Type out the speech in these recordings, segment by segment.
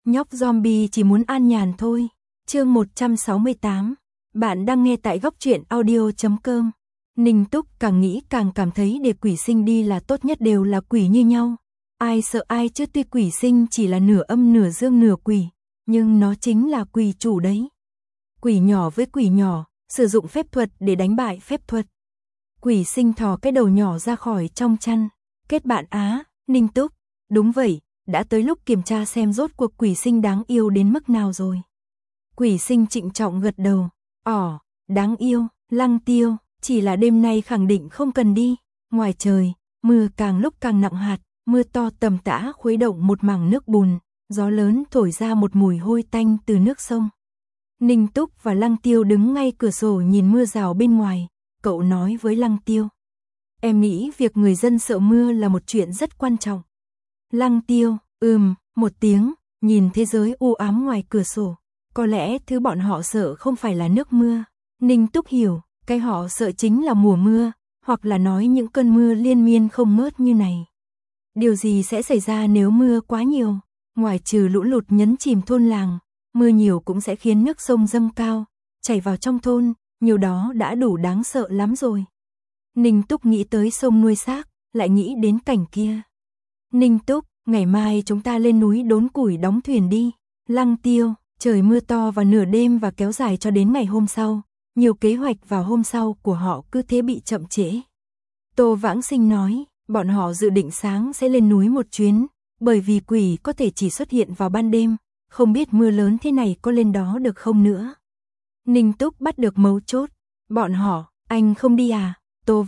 Nhóc zombie chỉ muốn an nhàn thôi. Chương 168. Bạn đang nghe tại góc truyện audio.com. Ninh Túc càng nghĩ càng cảm thấy để quỷ sinh đi là tốt nhất, đều là quỷ như nhau. Ai sợ ai chứ, tuy quỷ sinh chỉ là nửa âm nửa dương nửa quỷ, nhưng nó chính là quỷ chủ đấy. Quỷ nhỏ với quỷ nhỏ, sử dụng phép thuật để đánh bại phép thuật. Quỷ sinh thò cái đầu nhỏ ra khỏi trong chăn. Kết bạn á, Ninh Túc. Đúng vậy, đã tới lúc kiểm tra xem rốt cuộc quỷ sinh đáng yêu đến mức nào rồi. Quỷ sinh trịnh trọng gật đầu. Đáng yêu, Lăng Tiêu, chỉ là đêm nay khẳng định không cần đi. Ngoài trời, mưa càng lúc càng nặng hạt, mưa to tầm tã khuấy động một mảng nước bùn, gió lớn thổi ra một mùi hôi tanh từ nước sông. Ninh Túc và Lăng Tiêu đứng ngay cửa sổ nhìn mưa rào bên ngoài. Cậu nói với Lăng Tiêu: em nghĩ việc người dân sợ mưa là một chuyện rất quan trọng. Lăng Tiêu, một tiếng, nhìn thế giới u ám ngoài cửa sổ. Có lẽ thứ bọn họ sợ không phải là nước mưa. Ninh Túc hiểu, cái họ sợ chính là mùa mưa, hoặc là nói những cơn mưa liên miên không ngớt như này. Điều gì sẽ xảy ra nếu mưa quá nhiều? Ngoài trừ lũ lụt nhấn chìm thôn làng, mưa nhiều cũng sẽ khiến nước sông dâng cao, chảy vào trong thôn, nhiều đó đã đủ đáng sợ lắm rồi. Ninh Túc nghĩ tới sông nuôi xác, lại nghĩ đến cảnh kia. Ninh Túc, ngày mai chúng ta lên núi đốn củi đóng thuyền đi. Lăng Tiêu, trời mưa to vào nửa đêm và kéo dài cho đến ngày hôm sau. Nhiều kế hoạch vào hôm sau của họ cứ thế bị chậm trễ. Tô Vãng Sinh nói, bọn họ dự định sáng sẽ lên núi một chuyến, bởi vì quỷ có thể chỉ xuất hiện vào ban đêm, không biết mưa lớn thế này có lên đó được không nữa. Ninh Túc bắt được mấu chốt. Bọn họ, anh không đi à? Tô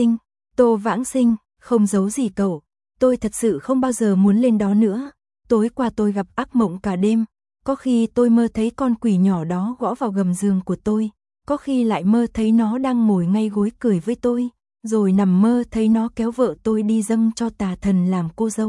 Vãng Sinh, không giấu gì cậu. Tôi thật sự không bao giờ muốn lên đó nữa. Tối qua tôi gặp ác mộng cả đêm. Có khi tôi mơ thấy con quỷ nhỏ đó gõ vào gầm giường của tôi. Có khi lại mơ thấy nó đang ngồi ngay gối cười với tôi. Rồi nằm mơ thấy nó kéo vợ tôi đi dâng cho tà thần làm cô dâu.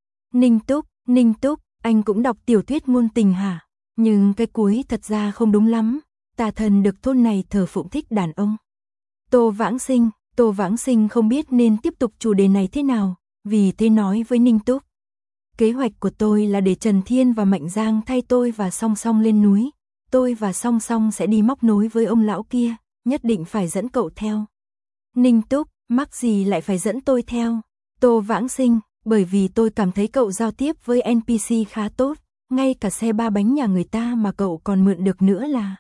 Ninh Túc, anh cũng đọc tiểu thuyết ngôn tình hả? Nhưng cái cuối thật ra không đúng lắm. Tà thần được thôn này thờ phụng thích đàn ông. Tô Vãng Sinh không biết nên tiếp tục chủ đề này thế nào, vì thế nói với Ninh Túc. Kế hoạch của tôi là để Trần Thiên và Mạnh Giang thay tôi và Song Song lên núi. Tôi và Song Song sẽ đi móc nối với ông lão kia, nhất định phải dẫn cậu theo. Ninh Túc, mắc gì lại phải dẫn tôi theo? Tô Vãng Sinh, bởi vì tôi cảm thấy cậu giao tiếp với NPC khá tốt, ngay cả xe ba bánh nhà người ta mà cậu còn mượn được nữa là.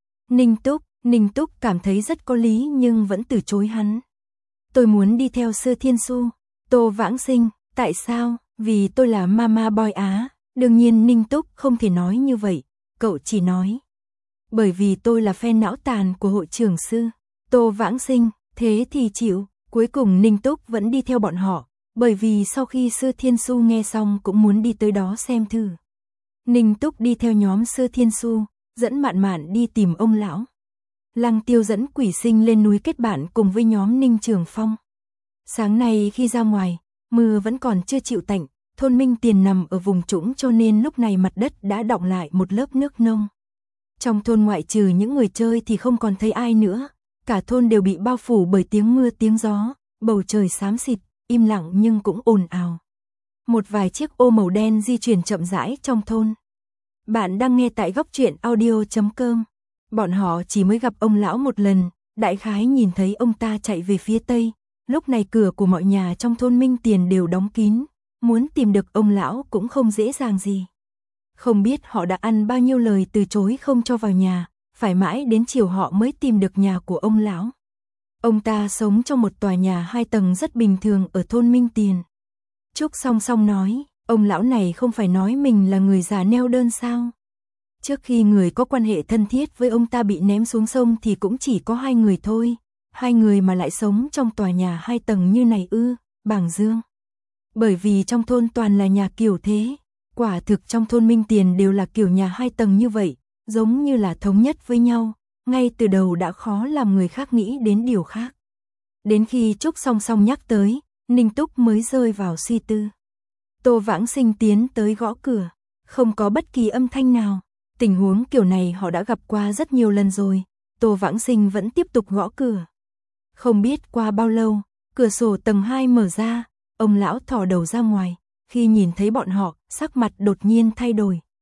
Ninh Túc cảm thấy rất có lý nhưng vẫn từ chối hắn. Tôi muốn đi theo Sư Thiên Su. Tô Vãng Sinh, tại sao? Vì tôi là Mama Boy á. Đương nhiên Ninh Túc không thể nói như vậy, cậu chỉ nói. Bởi vì tôi là fan não tàn của hội trưởng Sư. Tô Vãng Sinh, thế thì chịu. Cuối cùng Ninh Túc vẫn đi theo bọn họ, bởi vì sau khi Sư Thiên Su nghe xong cũng muốn đi tới đó xem thử. Ninh Túc đi theo nhóm Sư Thiên Su, dẫn Mạn Mạn đi tìm ông lão. Lăng Tiêu dẫn quỷ sinh lên núi kết bạn cùng với nhóm Ninh Trường Phong. Sáng nay khi ra ngoài, mưa vẫn còn chưa chịu tạnh, thôn Minh Tiền nằm ở vùng trũng cho nên lúc này mặt đất đã đọng lại một lớp nước nông. Trong thôn ngoại trừ những người chơi thì không còn thấy ai nữa, cả thôn đều bị bao phủ bởi tiếng mưa tiếng gió, bầu trời xám xịt, im lặng nhưng cũng ồn ào. Một vài chiếc ô màu đen di chuyển chậm rãi trong thôn. Bạn đang nghe tại góc truyện audio.com. Bọn họ chỉ mới gặp ông lão một lần, đại khái nhìn thấy ông ta chạy về phía tây. Lúc này cửa của mọi nhà trong thôn Minh Tiền đều đóng kín, muốn tìm được ông lão cũng không dễ dàng gì. Không biết họ đã ăn bao nhiêu lời từ chối không cho vào nhà, phải mãi đến chiều họ mới tìm được nhà của ông lão. Ông ta sống trong một tòa nhà 2 tầng rất bình thường ở thôn Minh Tiền. Trúc Song Song nói, ông lão này không phải nói mình là người già neo đơn sao? Trước khi người có quan hệ thân thiết với ông ta bị ném xuống sông thì cũng chỉ có 2 người thôi. 2 người mà lại sống trong tòa nhà 2 tầng như này ư? Bàng Dương. Bởi vì trong thôn toàn là nhà kiểu thế. Quả thực trong thôn Minh Tiền đều là kiểu nhà 2 tầng như vậy, giống như là thống nhất với nhau. Ngay từ đầu đã khó làm người khác nghĩ đến điều khác. Đến khi Trúc Song Song nhắc tới, Ninh Túc mới rơi vào suy tư. Tô Vãng Sinh tiến tới gõ cửa, không có bất kỳ âm thanh nào. Tình huống kiểu này họ đã gặp qua rất nhiều lần rồi. Tô Vãng Sinh vẫn tiếp tục gõ cửa. Không biết qua bao lâu, cửa sổ tầng 2 mở ra, ông lão thò đầu ra ngoài. Khi nhìn thấy bọn họ, sắc mặt đột nhiên thay đổi.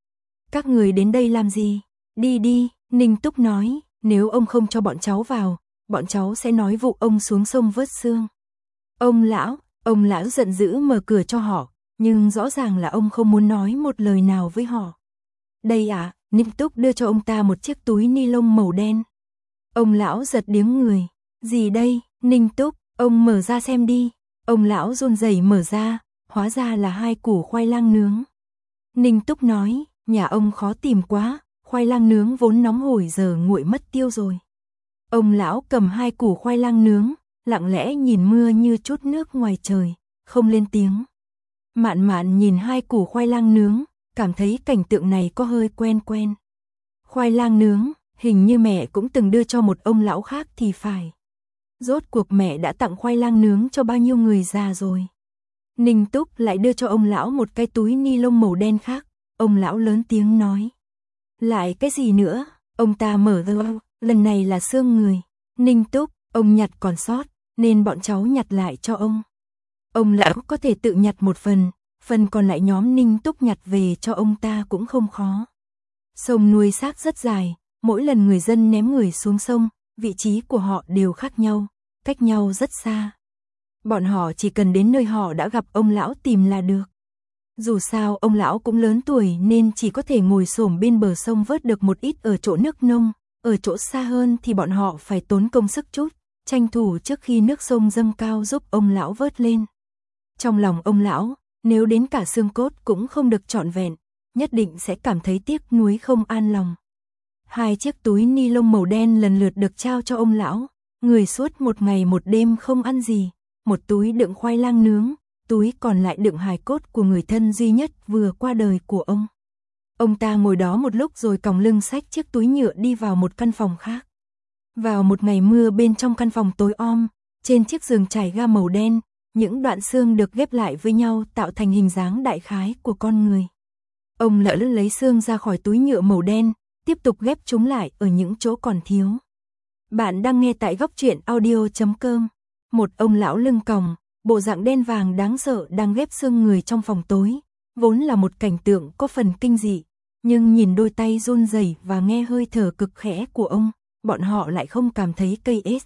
Các người đến đây làm gì? Đi đi, Ninh Túc nói, nếu ông không cho bọn cháu vào, bọn cháu sẽ nói vụ ông xuống sông vớt xương. Ông lão giận dữ mở cửa cho họ, nhưng rõ ràng là ông không muốn nói một lời nào với họ. Đây à, Ninh Túc đưa cho ông ta một chiếc túi ni lông màu đen. Ông lão giật điếng người. Gì đây, Ninh Túc, ông mở ra xem đi. Ông lão run rẩy mở ra, hóa ra là 2 củ khoai lang nướng. Ninh Túc nói, nhà ông khó tìm quá, khoai lang nướng vốn nóng hổi giờ nguội mất tiêu rồi. Ông lão cầm 2 củ khoai lang nướng, lặng lẽ nhìn mưa như chút nước ngoài trời, không lên tiếng. Mạn Mạn nhìn 2 củ khoai lang nướng, cảm thấy cảnh tượng này có hơi quen quen. Khoai lang nướng, hình như mẹ cũng từng đưa cho một ông lão khác thì phải. Rốt cuộc mẹ đã tặng khoai lang nướng cho bao nhiêu người già rồi. Ninh Túc lại đưa cho ông lão một cái túi ni lông màu đen khác. Ông lão lớn tiếng nói. Lại cái gì nữa? Ông ta mở ra, lần này là xương người. Ninh Túc, ông nhặt còn sót, nên bọn cháu nhặt lại cho ông. Ông lão có thể tự nhặt một phần còn lại nhóm Ninh Túc nhặt về cho ông ta cũng không khó. Sông nuôi xác rất dài, mỗi lần người dân ném người xuống sông, vị trí của họ đều khác nhau, cách nhau rất xa. Bọn họ chỉ cần đến nơi họ đã gặp ông lão tìm là được. Dù sao ông lão cũng lớn tuổi nên chỉ có thể ngồi xổm bên bờ sông vớt được một ít ở chỗ nước nông, ở chỗ xa hơn thì bọn họ phải tốn công sức chút, tranh thủ trước khi nước sông dâng cao giúp ông lão vớt lên. Trong lòng ông lão, nếu đến cả xương cốt cũng không được trọn vẹn, nhất định sẽ cảm thấy tiếc nuối không an lòng. 2 chiếc túi ni lông màu đen lần lượt được trao cho ông lão, người suốt một ngày một đêm không ăn gì, một túi đựng khoai lang nướng, túi còn lại đựng hài cốt của người thân duy nhất vừa qua đời của ông. Ông ta ngồi đó một lúc rồi còng lưng xách chiếc túi nhựa đi vào một căn phòng khác. Vào một ngày mưa bên trong căn phòng tối om, trên chiếc giường trải ga màu đen, những đoạn xương được ghép lại với nhau tạo thành hình dáng đại khái của con người. Ông lão lấy xương ra khỏi túi nhựa màu đen, tiếp tục ghép chúng lại ở những chỗ còn thiếu. Bạn đang nghe tại góc truyện audio.com. Một ông lão lưng còng, bộ dạng đen vàng đáng sợ đang ghép xương người trong phòng tối, vốn là một cảnh tượng có phần kinh dị, nhưng nhìn đôi tay run rẩy và nghe hơi thở cực khẽ của ông, bọn họ lại không cảm thấy cây ết.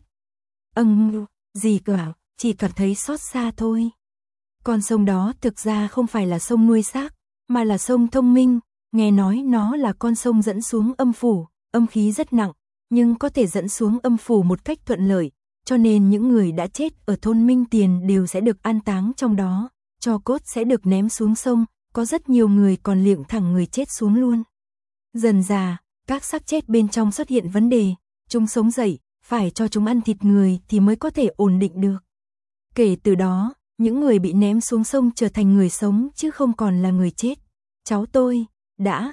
Gì cả, chỉ cảm thấy xót xa thôi. Con sông đó thực ra không phải là sông nuôi xác, mà là sông thông minh, nghe nói nó là con sông dẫn xuống âm phủ, âm khí rất nặng, nhưng có thể dẫn xuống âm phủ một cách thuận lợi, cho nên những người đã chết ở thôn Minh Tiền đều sẽ được an táng trong đó, tro cốt sẽ được ném xuống sông, có rất nhiều người còn liệng thẳng người chết xuống luôn. Dần dà, các xác chết bên trong xuất hiện vấn đề, chúng sống dậy, phải cho chúng ăn thịt người thì mới có thể ổn định được. Kể từ đó, những người bị ném xuống sông trở thành người sống chứ không còn là người chết. Cháu tôi, đã,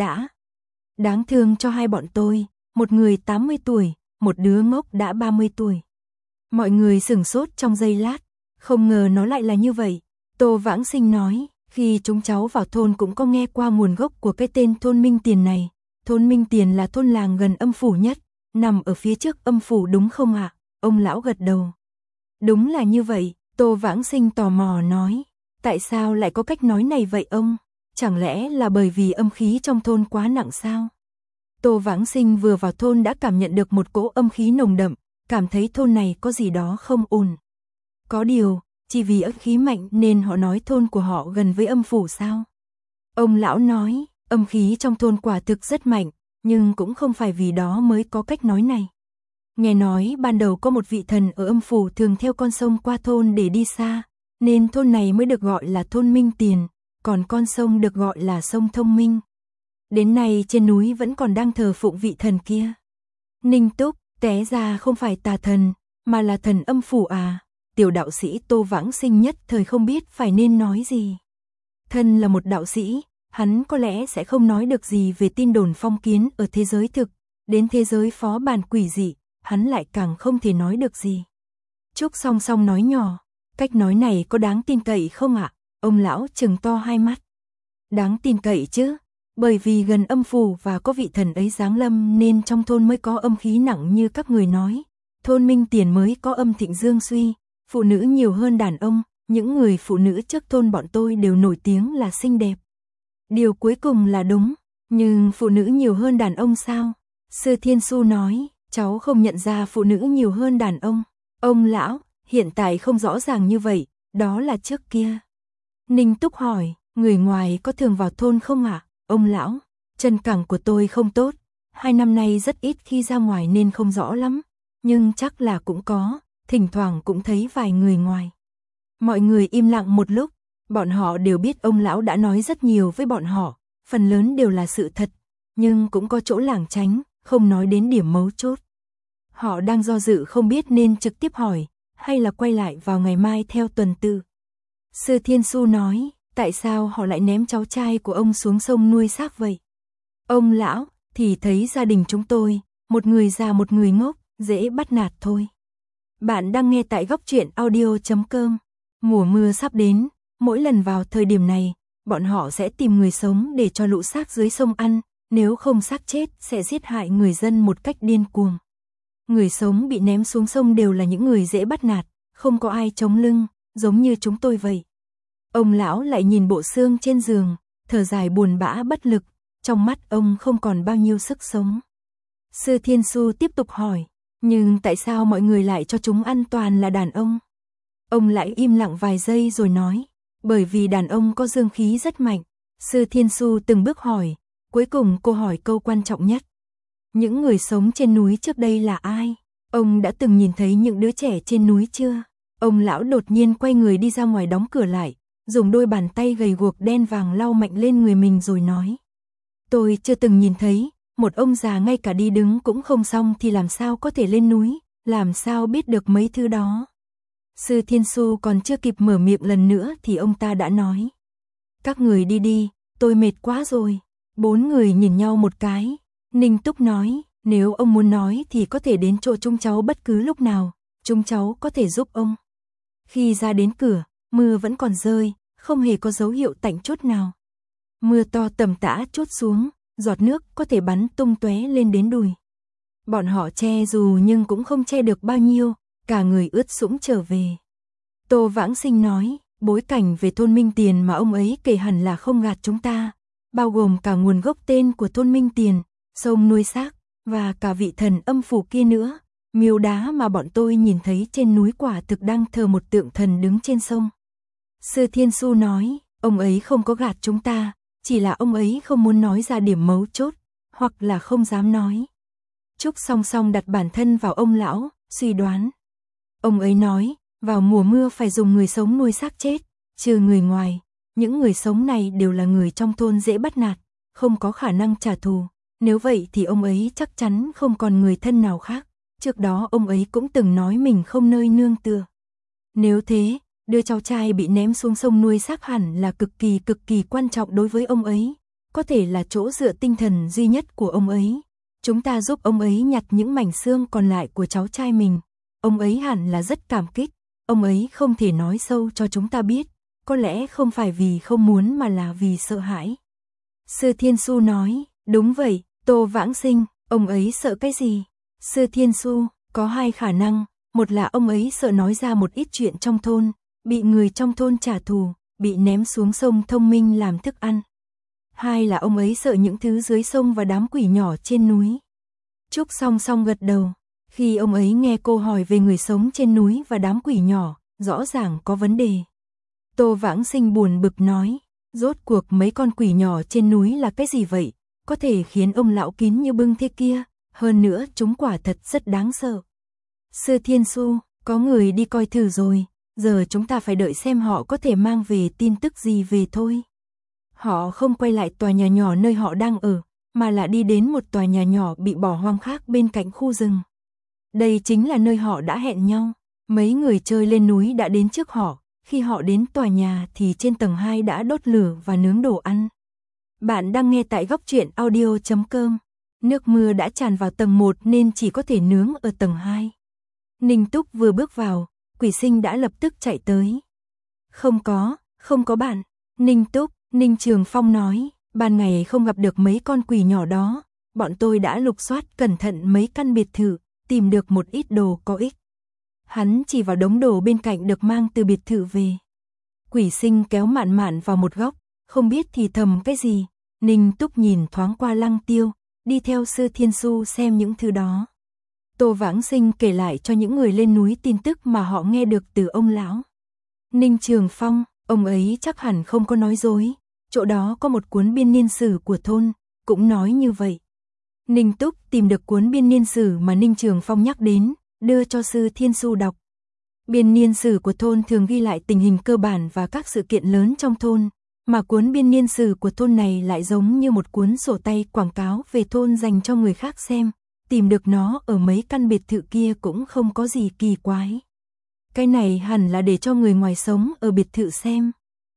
đáng thương cho 2 bọn tôi, một người 80 tuổi, một đứa ngốc đã 30 tuổi. Mọi người sửng sốt trong giây lát, không ngờ nó lại là như vậy. Tô Vãng Sinh nói, khi chúng cháu vào thôn cũng có nghe qua nguồn gốc của cái tên thôn Minh Tiền này. Thôn Minh Tiền là thôn làng gần âm phủ nhất, nằm ở phía trước âm phủ đúng không ạ? Ông lão gật đầu. Đúng là như vậy, Tô Vãng Sinh tò mò nói. Tại sao lại có cách nói này vậy ông? Chẳng lẽ là bởi vì âm khí trong thôn quá nặng sao? Tô Vãng Sinh vừa vào thôn đã cảm nhận được một cỗ âm khí nồng đậm, cảm thấy thôn này có gì đó không ổn. Có điều, chỉ vì âm khí mạnh nên họ nói thôn của họ gần với âm phủ sao? Ông lão nói, âm khí trong thôn quả thực rất mạnh, nhưng cũng không phải vì đó mới có cách nói này. Nghe nói ban đầu có một vị thần ở âm phủ thường theo con sông qua thôn để đi xa, nên thôn này mới được gọi là thôn Minh Tiền, còn con sông được gọi là sông Thông Minh. Đến nay trên núi vẫn còn đang thờ phụng vị thần kia. Ninh Túc, té ra không phải tà thần, mà là thần âm phủ à? Tiểu đạo sĩ Tô Vãng Sinh nhất thời không biết phải nên nói gì. Thân là một đạo sĩ, hắn có lẽ sẽ không nói được gì về tin đồn phong kiến ở thế giới thực, đến thế giới phó bản quỷ dị, hắn lại càng không thể nói được gì. Trúc song song nói nhỏ, cách nói này có đáng tin cậy không ạ? Ông lão trừng to 2 mắt. Đáng tin cậy chứ, bởi vì gần âm phủ và có vị thần ấy giáng lâm nên trong thôn mới có âm khí nặng như các người nói. Thôn Minh Tiền mới có âm thịnh dương suy, phụ nữ nhiều hơn đàn ông, những người phụ nữ trước thôn bọn tôi đều nổi tiếng là xinh đẹp. Điều cuối cùng là đúng, Nhưng phụ nữ nhiều hơn đàn ông sao? Sư Thiên Su nói, cháu không nhận ra phụ nữ nhiều hơn đàn ông. Ông lão, hiện tại không rõ ràng như vậy, đó là trước kia. Ninh Túc hỏi, người ngoài có thường vào thôn không ạ? Ông lão, chân cẳng của tôi không tốt, 2 năm nay rất ít khi ra ngoài nên không rõ lắm, nhưng chắc là cũng có, thỉnh thoảng cũng thấy vài người ngoài. Mọi người im lặng một lúc, bọn họ đều biết ông lão đã nói rất nhiều với bọn họ, phần lớn đều là sự thật, nhưng cũng có chỗ lảng tránh, không nói đến điểm mấu chốt. Họ đang do dự không biết nên trực tiếp hỏi, hay là quay lại vào ngày mai theo tuần tự. Sư Thiên Su nói, tại sao họ lại ném cháu trai của ông xuống sông nuôi xác vậy? Ông lão, thì thấy gia đình chúng tôi, một người già một người ngốc, dễ bắt nạt thôi. Bạn đang nghe tại góc truyện audio.com. Mùa mưa sắp đến, mỗi lần vào thời điểm này, bọn họ sẽ tìm người sống để cho lũ xác dưới sông ăn, nếu không xác chết sẽ giết hại người dân một cách điên cuồng. Người sống bị ném xuống sông đều là những người dễ bắt nạt, không có ai chống lưng, giống như chúng tôi vậy. Ông lão lại nhìn bộ xương trên giường, thở dài buồn bã bất lực, trong mắt ông không còn bao nhiêu sức sống. Sư Thiên Su tiếp tục hỏi, nhưng tại sao mọi người lại cho chúng ăn toàn là đàn ông? Ông lại im lặng vài giây rồi nói, bởi vì đàn ông có dương khí rất mạnh. Sư Thiên Su từng bước hỏi, cuối cùng cô hỏi câu quan trọng nhất. Những người sống trên núi trước đây là ai? Ông đã từng nhìn thấy những đứa trẻ trên núi chưa? Ông lão đột nhiên quay người đi ra ngoài đóng cửa lại, dùng đôi bàn tay gầy guộc đen vàng lau mạnh lên người mình rồi nói. Tôi chưa từng nhìn thấy, một ông già ngay cả đi đứng cũng không xong thì làm sao có thể lên núi, làm sao biết được mấy thứ đó. Sư Thiên Su còn chưa kịp mở miệng lần nữa thì ông ta đã nói. Các người đi đi, tôi mệt quá rồi. 4 người nhìn nhau một cái. Ninh Túc nói, nếu ông muốn nói thì có thể đến chỗ chúng cháu bất cứ lúc nào, chúng cháu có thể giúp ông. Khi ra đến cửa, mưa vẫn còn rơi, không hề có dấu hiệu tạnh chút nào. Mưa to tầm tã trút xuống, giọt nước có thể bắn tung tóe lên đến đùi. Bọn họ che dù nhưng cũng không che được bao nhiêu, cả người ướt sũng trở về. Tô Vãng Sinh nói, bối cảnh về thôn Minh Tiền mà ông ấy kể hẳn là không gạt chúng ta, bao gồm cả nguồn gốc tên của thôn Minh Tiền, sông nuôi xác, và cả vị thần âm phủ kia nữa. Miếu đá mà bọn tôi nhìn thấy trên núi quả thực đang thờ một tượng thần đứng trên sông. Sư Thiên Su nói, ông ấy không có gạt chúng ta, chỉ là ông ấy không muốn nói ra điểm mấu chốt, hoặc là không dám nói. Trúc song song đặt bản thân vào ông lão, suy đoán. Ông ấy nói, vào mùa mưa phải dùng người sống nuôi xác chết, trừ người ngoài. Những người sống này đều là người trong thôn dễ bắt nạt, không có khả năng trả thù. Nếu vậy thì ông ấy chắc chắn không còn người thân nào khác. Trước đó ông ấy cũng từng nói mình không nơi nương tựa. Nếu thế, đứa cháu trai bị ném xuống sông nuôi xác hẳn là cực kỳ quan trọng đối với ông ấy. Có thể là chỗ dựa tinh thần duy nhất của ông ấy. Chúng ta giúp ông ấy nhặt những mảnh xương còn lại của cháu trai mình. Ông ấy hẳn là rất cảm kích. Ông ấy không thể nói sâu cho chúng ta biết. Có lẽ không phải vì không muốn mà là vì sợ hãi. Sư Thiên Su nói, đúng vậy, Tô Vãng Sinh, ông ấy sợ cái gì? Sư Thiên Su, có 2 khả năng, một là ông ấy sợ nói ra một ít chuyện trong thôn, bị người trong thôn trả thù, bị ném xuống sông Thông Minh làm thức ăn. 2 là ông ấy sợ những thứ dưới sông và đám quỷ nhỏ trên núi. Trúc song song gật đầu, khi ông ấy nghe cô hỏi về người sống trên núi và đám quỷ nhỏ, rõ ràng có vấn đề. Tô Vãng Sinh buồn bực nói, rốt cuộc mấy con quỷ nhỏ trên núi là cái gì vậy, có thể khiến ông lão kín như bưng thế kia, hơn nữa chúng quả thật rất đáng sợ. Sư Thiên Su, có người đi coi thử rồi, giờ chúng ta phải đợi xem họ có thể mang về tin tức gì về thôi. Họ không quay lại tòa nhà nhỏ nơi họ đang ở, mà là đi đến một tòa nhà nhỏ bị bỏ hoang khác bên cạnh khu rừng. Đây chính là nơi họ đã hẹn nhau, mấy người chơi lên núi đã đến trước họ, khi họ đến tòa nhà thì trên tầng 2 đã đốt lửa và nướng đồ ăn. Bạn đang nghe tại góc truyện audio.com. Nước mưa đã tràn vào tầng 1 nên chỉ có thể nướng ở tầng 2. Ninh Túc vừa bước vào, Quỷ Sinh đã lập tức chạy tới. Không có bạn. Ninh Túc, Ninh Trường Phong nói, ban ngày không gặp được mấy con quỷ nhỏ đó, bọn tôi đã lục soát cẩn thận mấy căn biệt thự, tìm được một ít đồ có ích. Hắn chỉ vào đống đồ bên cạnh được mang từ biệt thự về. Quỷ Sinh kéo Mạn Mạn vào một góc, không biết thì thầm cái gì. Ninh Túc nhìn thoáng qua Lăng Tiêu, đi theo Sư Thiên Xu xem những thứ đó. Tô Vãng Sinh kể lại cho những người lên núi tin tức mà họ nghe được từ ông lão. Ninh Trường Phong, ông ấy chắc hẳn không có nói dối, chỗ đó có một cuốn biên niên sử của thôn, cũng nói như vậy. Ninh Túc tìm được cuốn biên niên sử mà Ninh Trường Phong nhắc đến, đưa cho Sư Thiên Xu đọc. Biên niên sử của thôn thường ghi lại tình hình cơ bản và các sự kiện lớn trong thôn, mà cuốn biên niên sử của thôn này lại giống như một cuốn sổ tay quảng cáo về thôn dành cho người khác xem, tìm được nó ở mấy căn biệt thự kia cũng không có gì kỳ quái. Cái này hẳn là để cho người ngoài sống ở biệt thự xem.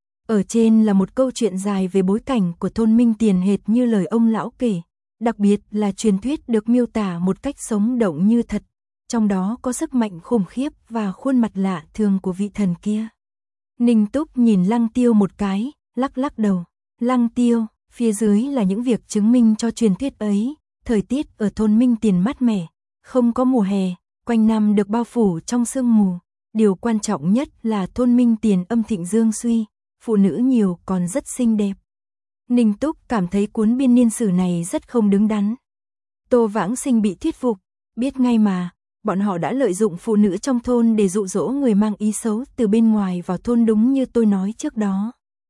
Ở trên là một câu chuyện dài về bối cảnh của thôn Minh Tiền hệt như lời ông lão kể, đặc biệt là truyền thuyết được miêu tả một cách sống động như thật, trong đó có sức mạnh khủng khiếp và khuôn mặt lạ thường của vị thần kia. Ninh Túc nhìn Lăng Tiêu một cái, lắc lắc đầu. Lăng Tiêu, phía dưới là những việc chứng minh cho truyền thuyết ấy. Thời tiết ở thôn Minh Tiền mát mẻ, không có mùa hè, quanh năm được bao phủ trong sương mù. Điều quan trọng nhất là thôn Minh Tiền âm thịnh dương suy, phụ nữ nhiều còn rất xinh đẹp. Ninh Túc cảm thấy cuốn biên niên sử này rất không đứng đắn. Tô Vãng Sinh bị thuyết phục, biết ngay mà, bọn họ đã lợi dụng phụ nữ trong thôn để dụ dỗ người mang ý xấu từ bên ngoài vào thôn đúng như tôi nói trước đó.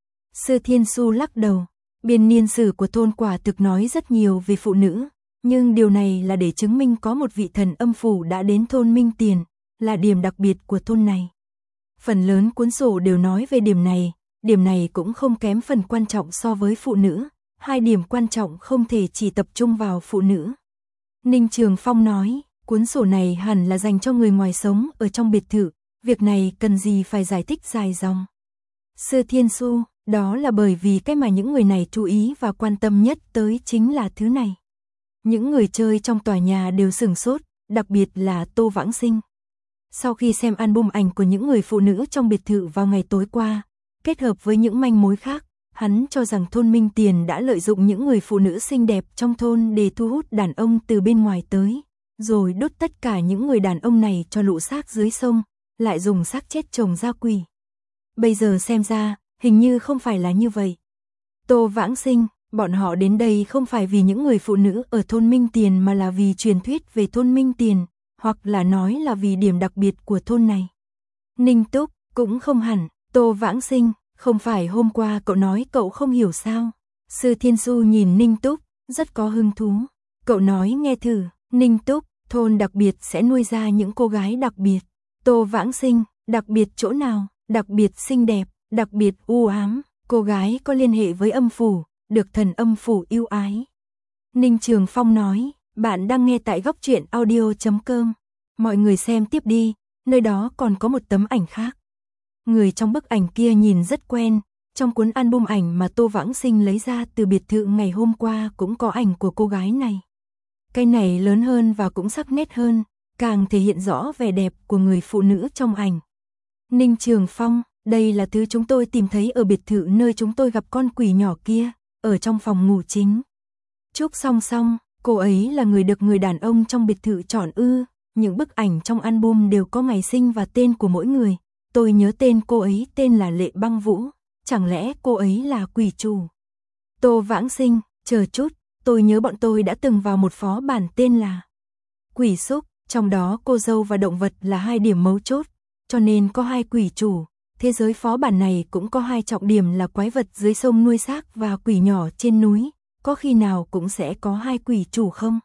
Sư Thiên Xu lắc đầu, biên niên sử của thôn quả thực nói rất nhiều về phụ nữ, nhưng điều này là để chứng minh có một vị thần âm phủ đã đến thôn Minh Tiền, là điểm đặc biệt của thôn này. Phần lớn cuốn sổ đều nói về điểm này cũng không kém phần quan trọng so với phụ nữ, hai điểm quan trọng không thể chỉ tập trung vào phụ nữ. Ninh Trường Phong nói, cuốn sổ này hẳn là dành cho người ngoài sống ở trong biệt thự, việc này cần gì phải giải thích dài dòng. Sư Thiên Xu, đó là bởi vì cái mà những người này chú ý và quan tâm nhất tới chính là thứ này. Những người chơi trong tòa nhà đều sửng sốt, đặc biệt là Tô Vãng Sinh. Sau khi xem album ảnh của những người phụ nữ trong biệt thự vào ngày tối qua, kết hợp với những manh mối khác, hắn cho rằng thôn Minh Tiền đã lợi dụng những người phụ nữ xinh đẹp trong thôn để thu hút đàn ông từ bên ngoài tới, rồi đốt tất cả những người đàn ông này cho lũ xác dưới sông, lại dùng xác chết trồng ra quỷ. Bây giờ xem ra, hình như không phải là như vậy. Tô Vãng Sinh, bọn họ đến đây không phải vì những người phụ nữ ở thôn Minh Tiền mà là vì truyền thuyết về thôn Minh Tiền, hoặc là nói là vì điểm đặc biệt của thôn này. Ninh Túc, cũng không hẳn. Tô Vãng Sinh, không phải hôm qua cậu nói cậu không hiểu sao? Sư Thiên Xu nhìn Ninh Túc, rất có hứng thú. Cậu nói nghe thử. Ninh Túc, thôn đặc biệt sẽ nuôi ra những cô gái đặc biệt. Tô Vãng Sinh, đặc biệt chỗ nào? Đặc biệt xinh đẹp, đặc biệt u ám, cô gái có liên hệ với âm phủ, được thần âm phủ yêu ái. Ninh Trường Phong nói, bạn đang nghe tại góc truyện audio.com. Mọi người xem tiếp đi, nơi đó còn có một tấm ảnh khác. Người trong bức ảnh kia nhìn rất quen, trong cuốn album ảnh mà Tô Vãng Sinh lấy ra từ biệt thự ngày hôm qua cũng có ảnh của cô gái này. Cái này lớn hơn và cũng sắc nét hơn, càng thể hiện rõ vẻ đẹp của người phụ nữ trong ảnh. Ninh Trường Phong, đây là thứ chúng tôi tìm thấy ở biệt thự nơi chúng tôi gặp con quỷ nhỏ kia, ở trong phòng ngủ chính. Trúc Song Song, cô ấy là người được người đàn ông trong biệt thự chọn ư, những bức ảnh trong album đều có ngày sinh và tên của mỗi người. Tôi nhớ tên cô ấy tên là Lệ Băng Vũ, chẳng lẽ cô ấy là quỷ chủ? Tô Vãng Sinh, chờ chút, tôi nhớ bọn tôi đã từng vào một phó bản tên là Quỷ Xúc, trong đó cô dâu và động vật là hai điểm mấu chốt, cho nên có hai quỷ chủ. Thế giới phó bản này cũng có hai trọng điểm là quái vật dưới sông nuôi xác và quỷ nhỏ trên núi, có khi nào cũng sẽ có hai quỷ chủ không?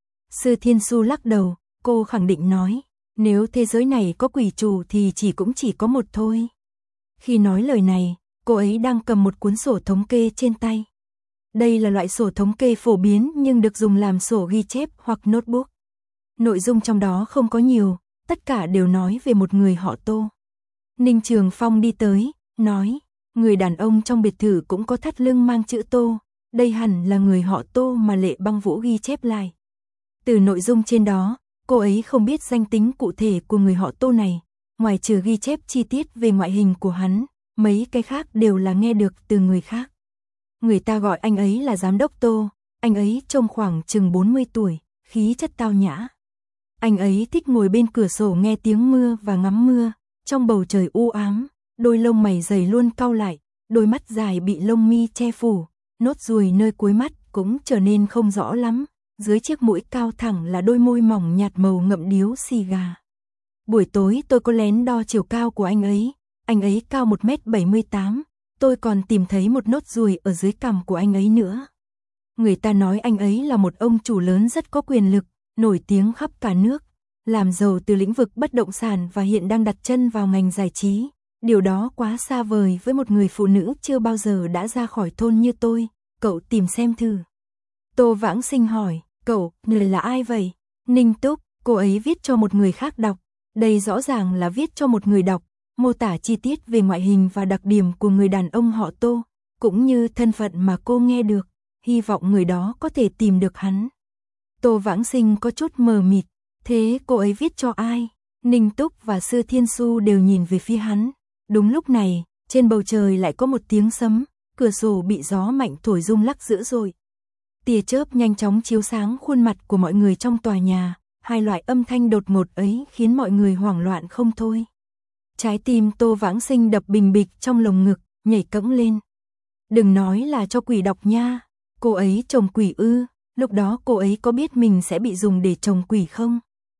Sư Thiên Xu lắc đầu, cô khẳng định nói. Nếu thế giới này có quỷ chủ thì cũng chỉ có một thôi. Khi nói lời này, cô ấy đang cầm một cuốn sổ thống kê trên tay. Đây là loại sổ thống kê phổ biến nhưng được dùng làm sổ ghi chép hoặc notebook. Nội dung trong đó không có nhiều, tất cả đều nói về một người họ Tô. Ninh Trường Phong đi tới, nói, người đàn ông trong biệt thự cũng có thắt lưng mang chữ Tô, đây hẳn là người họ Tô mà Lệ Băng Vũ ghi chép lại. Từ nội dung trên đó, cô ấy không biết danh tính cụ thể của người họ Tô này, ngoài trừ ghi chép chi tiết về ngoại hình của hắn, mấy cái khác đều là nghe được từ người khác. Người ta gọi anh ấy là giám đốc Tô, anh ấy trông khoảng chừng 40 tuổi, khí chất tao nhã. Anh ấy thích ngồi bên cửa sổ nghe tiếng mưa và ngắm mưa, trong bầu trời u ám, đôi lông mày dày luôn cau lại, đôi mắt dài bị lông mi che phủ, nốt ruồi nơi cuối mắt cũng trở nên không rõ lắm, dưới chiếc mũi cao thẳng là đôi môi mỏng nhạt màu ngậm điếu xì gà. Buổi tối tôi có lén đo chiều cao của anh ấy cao 1m78, tôi còn tìm thấy một nốt ruồi ở dưới cằm của anh ấy nữa. Người ta nói anh ấy là một ông chủ lớn rất có quyền lực, nổi tiếng khắp cả nước, làm giàu từ lĩnh vực bất động sản và hiện đang đặt chân vào ngành giải trí. Điều đó quá xa vời với một người phụ nữ chưa bao giờ đã ra khỏi thôn như tôi, cậu tìm xem thử. Tô Vãng Sinh hỏi, cậu, người là ai vậy? Ninh Túc, cô ấy viết cho một người khác đọc. Đây rõ ràng là viết cho một người đọc, mô tả chi tiết về ngoại hình và đặc điểm của người đàn ông họ Tô, cũng như thân phận mà cô nghe được, hy vọng người đó có thể tìm được hắn. Tô Vãng Sinh có chút mờ mịt, thế cô ấy viết cho ai? Ninh Túc và Sư Thiên Su đều nhìn về phía hắn. Đúng lúc này, trên bầu trời lại có một tiếng sấm, cửa sổ bị gió mạnh thổi rung lắc dữ dội. Tia chớp nhanh chóng chiếu sáng khuôn mặt của mọi người trong tòa nhà, hai loại âm thanh đột ngột ấy khiến mọi người hoảng loạn không thôi. Trái tim Tô Vãng Sinh đập bình bịch trong lồng ngực, nhảy cẫng lên. Đừng nói là cho quỷ đọc nha, cô ấy trồng quỷ ư, lúc đó cô ấy có biết mình sẽ bị dùng để trồng quỷ không?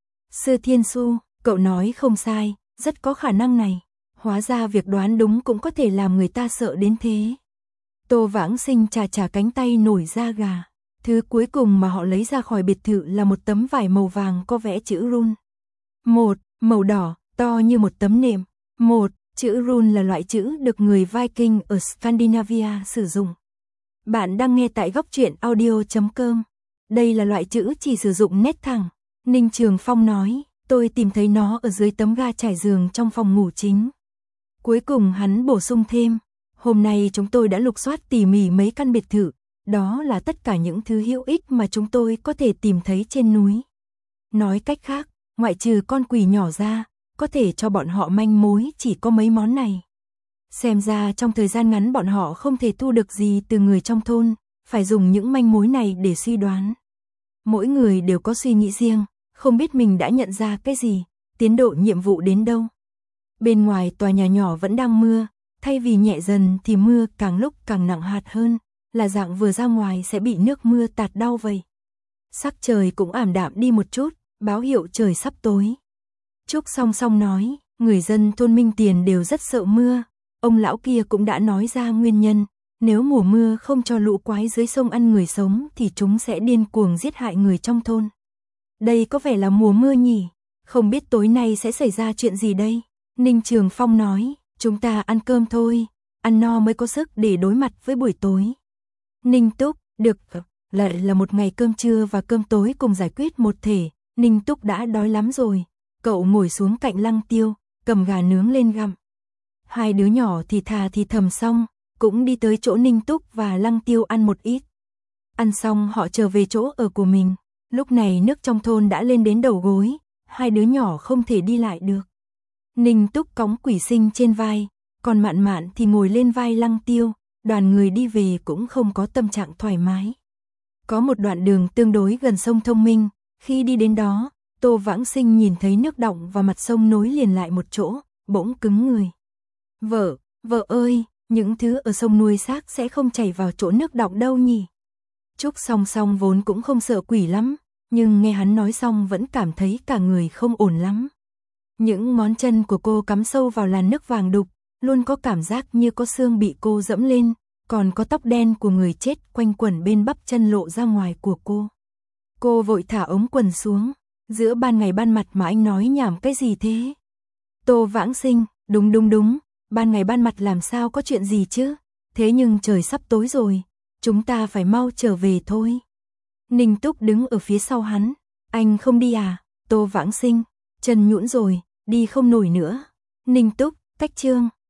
Sư Thiên Su, cậu nói không sai, rất có khả năng này. Hóa ra việc đoán đúng cũng có thể làm người ta sợ đến thế. Tô Vãng Sinh chà cánh tay nổi da gà. Thứ cuối cùng mà họ lấy ra khỏi biệt thự là một tấm vải màu vàng có vẽ chữ rune. Một, màu đỏ, to như một tấm nệm. Một, chữ rune là loại chữ được người Viking ở Scandinavia sử dụng. Bạn đang nghe tại góc truyện audio.com. Đây là loại chữ chỉ sử dụng nét thẳng. Ninh Trường Phong nói, tôi tìm thấy nó ở dưới tấm ga trải giường trong phòng ngủ chính. Cuối cùng hắn bổ sung thêm, hôm nay chúng tôi đã lục soát tỉ mỉ mấy căn biệt thự, đó là tất cả những thứ hữu ích mà chúng tôi có thể tìm thấy trên núi. Nói cách khác, ngoại trừ con quỷ nhỏ ra, có thể cho bọn họ manh mối chỉ có mấy món này. Xem ra trong thời gian ngắn bọn họ không thể thu được gì từ người trong thôn, phải dùng những manh mối này để suy đoán. Mỗi người đều có suy nghĩ riêng, không biết mình đã nhận ra cái gì, tiến độ nhiệm vụ đến đâu. Bên ngoài tòa nhà nhỏ vẫn đang mưa, thay vì nhẹ dần thì mưa càng lúc càng nặng hạt hơn, là dạng vừa ra ngoài sẽ bị nước mưa tạt đau vậy. Sắc trời cũng ảm đạm đi một chút, báo hiệu trời sắp tối. Trúc Song Song nói, người dân thôn Minh Tiền đều rất sợ mưa, ông lão kia cũng đã nói ra nguyên nhân, nếu mùa mưa không cho lũ quái dưới sông ăn người sống thì chúng sẽ điên cuồng giết hại người trong thôn. Đây có vẻ là mùa mưa nhỉ, không biết tối nay sẽ xảy ra chuyện gì đây? Ninh Trường Phong nói, chúng ta ăn cơm thôi, ăn no mới có sức để đối mặt với buổi tối. Ninh Túc, được, lại là một ngày cơm trưa và cơm tối cùng giải quyết một thể, Ninh Túc đã đói lắm rồi, cậu ngồi xuống cạnh Lăng Tiêu, cầm gà nướng lên gặm. Hai đứa nhỏ thì thà thì thầm xong, cũng đi tới chỗ Ninh Túc và Lăng Tiêu ăn một ít. Ăn xong họ trở về chỗ ở của mình, lúc này nước trong thôn đã lên đến đầu gối, hai đứa nhỏ không thể đi lại được. Ninh Túc cõng Quỷ Sinh trên vai, còn Mạn Mạn thì ngồi lên vai Lăng Tiêu, đoàn người đi về cũng không có tâm trạng thoải mái. Có một đoạn đường tương đối gần sông Thông Minh, khi đi đến đó, Tô Vãng Sinh nhìn thấy nước đọng và mặt sông nối liền lại một chỗ, bỗng cứng người. Vợ ơi, những thứ ở sông nuôi xác sẽ không chảy vào chỗ nước đọng đâu nhỉ? Trúc Song Song vốn cũng không sợ quỷ lắm, nhưng nghe hắn nói xong vẫn cảm thấy cả người không ổn lắm. Những ngón chân của cô cắm sâu vào làn nước vàng đục, luôn có cảm giác như có xương bị cô dẫm lên, còn có tóc đen của người chết quanh quẩn bên bắp chân lộ ra ngoài của cô. Cô vội thả ống quần xuống, giữa ban ngày ban mặt mà anh nói nhảm cái gì thế? Tô Vãng Sinh, đúng, ban ngày ban mặt làm sao có chuyện gì chứ? Thế nhưng trời sắp tối rồi, chúng ta phải mau trở về thôi. Ninh Túc đứng ở phía sau hắn, anh không đi à? Tô Vãng Sinh, chân nhũn rồi, đi không nổi nữa. Ninh Túc, cách chương.